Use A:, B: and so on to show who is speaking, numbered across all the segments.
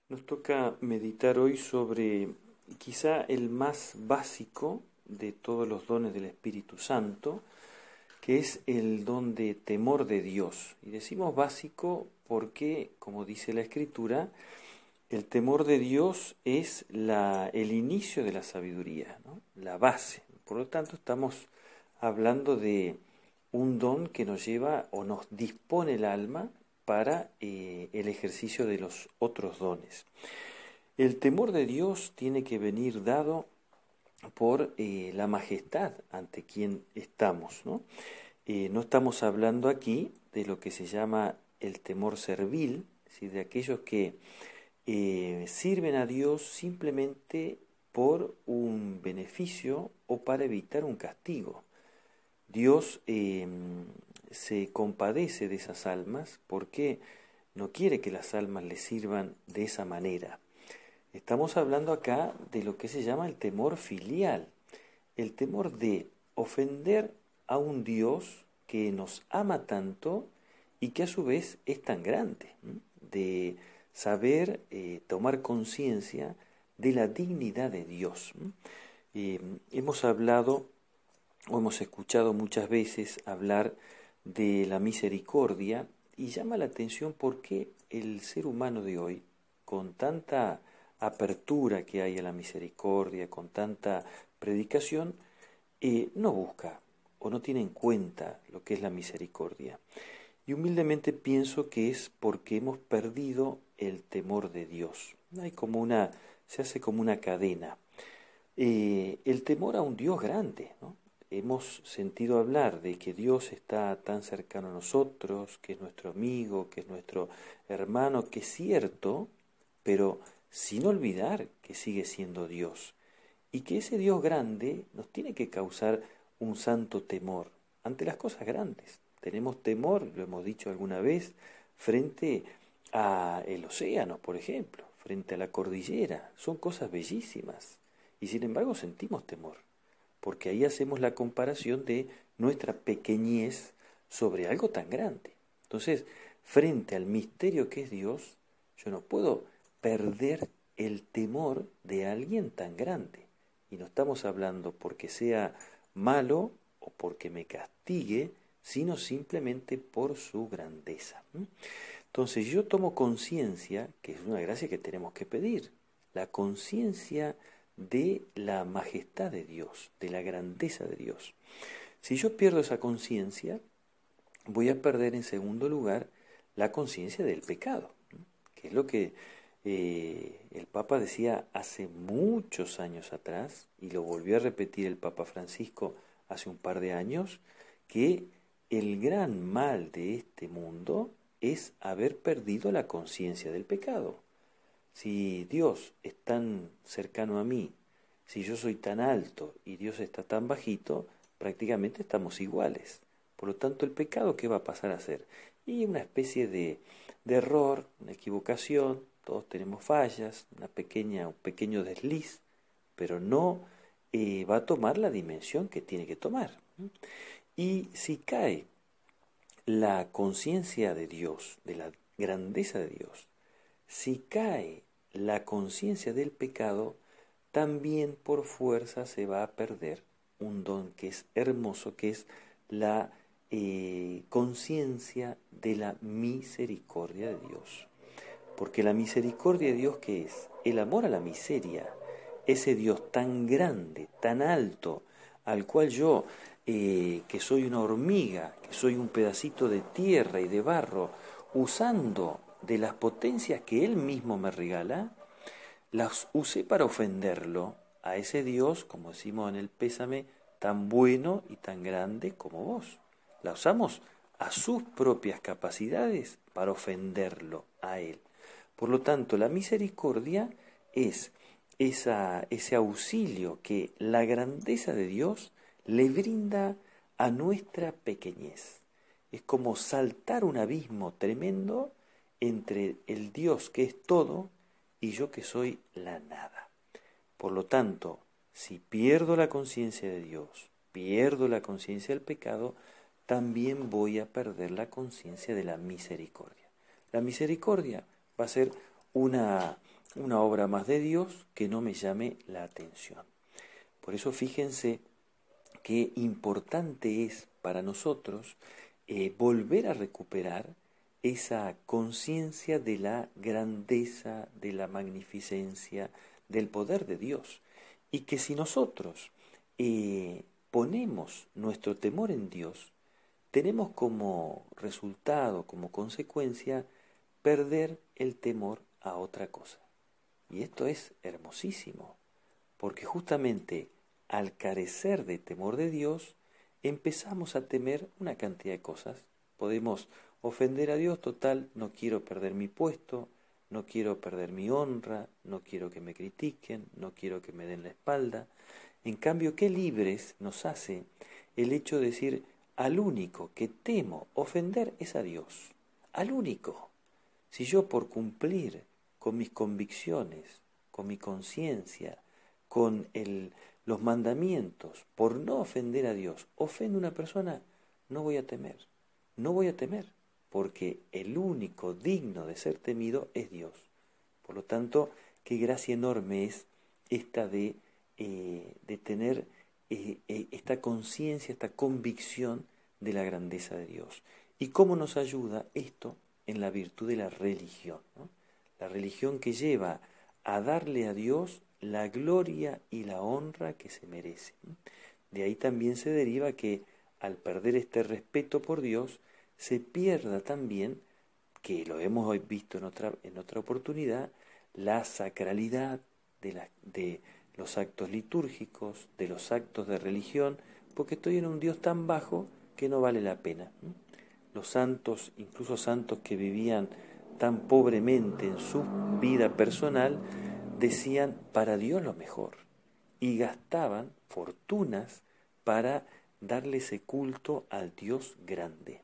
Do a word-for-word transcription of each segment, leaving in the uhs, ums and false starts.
A: Nos toca meditar hoy sobre quizá el más básico de todos los dones del Espíritu Santo, que es el don de temor de Dios. Y decimos básico porque, como dice la Escritura, el temor de Dios es la, el inicio de la sabiduría, ¿no? La base. Por lo tanto, estamos hablando de un don que nos lleva o nos dispone el alma para eh, el ejercicio de los otros dones. El temor de Dios tiene que venir dado por eh, la majestad ante quien estamos, ¿no? Eh, no estamos hablando aquí de lo que se llama el temor servil, es decir, de aquellos que eh, sirven a Dios simplemente por un beneficio o para evitar un castigo. Dios eh, se compadece de esas almas porque no quiere que las almas le sirvan de esa manera. Estamos hablando acá de lo que se llama el temor filial, el temor de ofender a un Dios que nos ama tanto y que a su vez es tan grande, ¿sí? De saber eh, tomar conciencia de la dignidad de Dios. Eh, hemos hablado o hemos escuchado muchas veces hablar de la misericordia y llama la atención por qué el ser humano de hoy, con tanta apertura que hay a la misericordia, con tanta predicación, eh, no busca o no tiene en cuenta lo que es la misericordia. Y humildemente pienso que es porque hemos perdido el temor de Dios. Hay como una, se hace como una cadena. Eh, el temor a un Dios grande, ¿no? Hemos sentido hablar de que Dios está tan cercano a nosotros, que es nuestro amigo, que es nuestro hermano, que es cierto, pero sin olvidar que sigue siendo Dios. Y que ese Dios grande nos tiene que causar un santo temor ante las cosas grandes. Tenemos temor, lo hemos dicho alguna vez, frente al océano, por ejemplo, frente a la cordillera. Son cosas bellísimas. Y sin embargo sentimos temor, porque ahí hacemos la comparación de nuestra pequeñez sobre algo tan grande. Entonces, frente al misterio que es Dios, yo no puedo perder el temor de alguien tan grande. Y no estamos hablando porque sea malo o porque me castigue, sino simplemente por su grandeza. Entonces yo tomo conciencia, que es una gracia que tenemos que pedir, la conciencia de la majestad de Dios, de la grandeza de Dios. Si yo pierdo esa conciencia, voy a perder en segundo lugar la conciencia del pecado, ¿no? Que es lo que eh, el Papa decía hace muchos años atrás, y lo volvió a repetir el Papa Francisco hace un par de años, que el gran mal de este mundo es haber perdido la conciencia del pecado. Si Dios es tan cercano a mí, si yo soy tan alto y Dios está tan bajito, prácticamente estamos iguales. Por lo tanto, el pecado, ¿qué va a pasar a ser? Y una especie de, de error, una equivocación, todos tenemos fallas, una pequeña, un pequeño desliz, pero no eh, va a tomar la dimensión que tiene que tomar. Y si cae la conciencia de Dios, de la grandeza de Dios, si cae la conciencia del pecado, también por fuerza se va a perder un don que es hermoso, que es la eh, conciencia de la misericordia de Dios. Porque la misericordia de Dios, ¿qué es? El amor a la miseria, ese Dios tan grande, tan alto, al cual yo, eh, que soy una hormiga, que soy un pedacito de tierra y de barro, usando de las potencias que Él mismo me regala, las usé para ofenderlo a ese Dios, como decimos en el pésame, tan bueno y tan grande como vos. La usamos a sus propias capacidades para ofenderlo a Él. Por lo tanto, la misericordia es esa, ese auxilio que la grandeza de Dios le brinda a nuestra pequeñez. Es como saltar un abismo tremendo entre el Dios que es todo y yo que soy la nada. Por lo tanto, si pierdo la conciencia de Dios, pierdo la conciencia del pecado, también voy a perder la conciencia de la misericordia. La misericordia va a ser una, una obra más de Dios que no me llame la atención. Por eso fíjense qué importante es para nosotros eh, volver a recuperar esa conciencia de la grandeza, de la magnificencia, del poder de Dios. Y que si nosotros eh, ponemos nuestro temor en Dios, tenemos como resultado, como consecuencia, perder el temor a otra cosa. Y esto es hermosísimo, porque justamente al carecer de temor de Dios, empezamos a temer una cantidad de cosas. Podemos ofender a Dios, total, no quiero perder mi puesto, no quiero perder mi honra, no quiero que me critiquen, no quiero que me den la espalda. En cambio, qué libres nos hace el hecho de decir, al único que temo ofender es a Dios, al único. Si yo por cumplir con mis convicciones, con mi conciencia, con el, los mandamientos, por no ofender a Dios, ofendo a una persona, no voy a temer, no voy a temer, porque el único digno de ser temido es Dios. Por lo tanto, qué gracia enorme es esta de, eh, de tener eh, eh, esta conciencia, esta convicción de la grandeza de Dios. ¿Y cómo nos ayuda esto en la virtud de la religión, ¿no? La religión que lleva a darle a Dios la gloria y la honra que se merece. De ahí también se deriva que al perder este respeto por Dios, se pierda también, que lo hemos hoy visto en otra, en otra oportunidad, la sacralidad de, la, de los actos litúrgicos, de los actos de religión, porque estoy en un Dios tan bajo que no vale la pena. Los santos, incluso santos que vivían tan pobremente en su vida personal, decían para Dios lo mejor y gastaban fortunas para darle ese culto al Dios grande.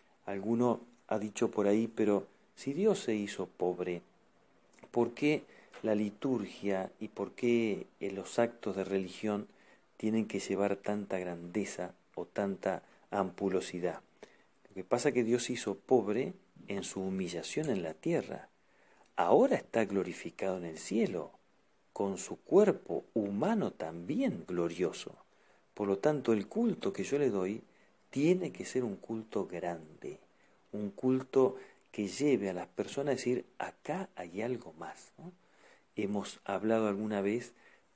A: Alguno ha dicho por ahí, pero si Dios se hizo pobre, ¿por qué la liturgia y por qué los actos de religión tienen que llevar tanta grandeza o tanta ampulosidad? Lo que pasa es que Dios se hizo pobre en su humillación en la tierra. Ahora está glorificado en el cielo, con su cuerpo humano también glorioso. Por lo tanto, el culto que yo le doy tiene que ser un culto grande, un culto que lleve a las personas a decir, acá hay algo más, ¿no? Hemos hablado alguna vez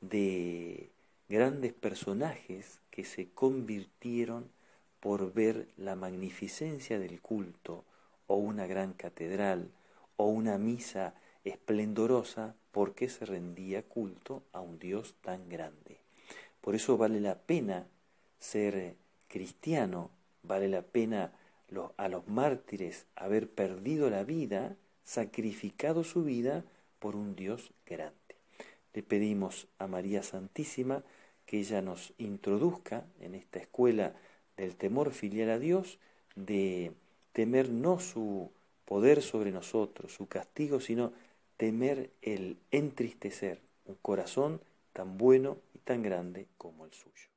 A: de grandes personajes que se convirtieron por ver la magnificencia del culto, o una gran catedral, o una misa esplendorosa, porque se rendía culto a un Dios tan grande. Por eso vale la pena ser cristiano, vale la pena a los mártires haber perdido la vida, sacrificado su vida por un Dios grande. Le pedimos a María Santísima que ella nos introduzca en esta escuela del temor filial a Dios, de temer no su poder sobre nosotros, su castigo, sino temer el entristecer un corazón tan bueno y tan grande como el suyo.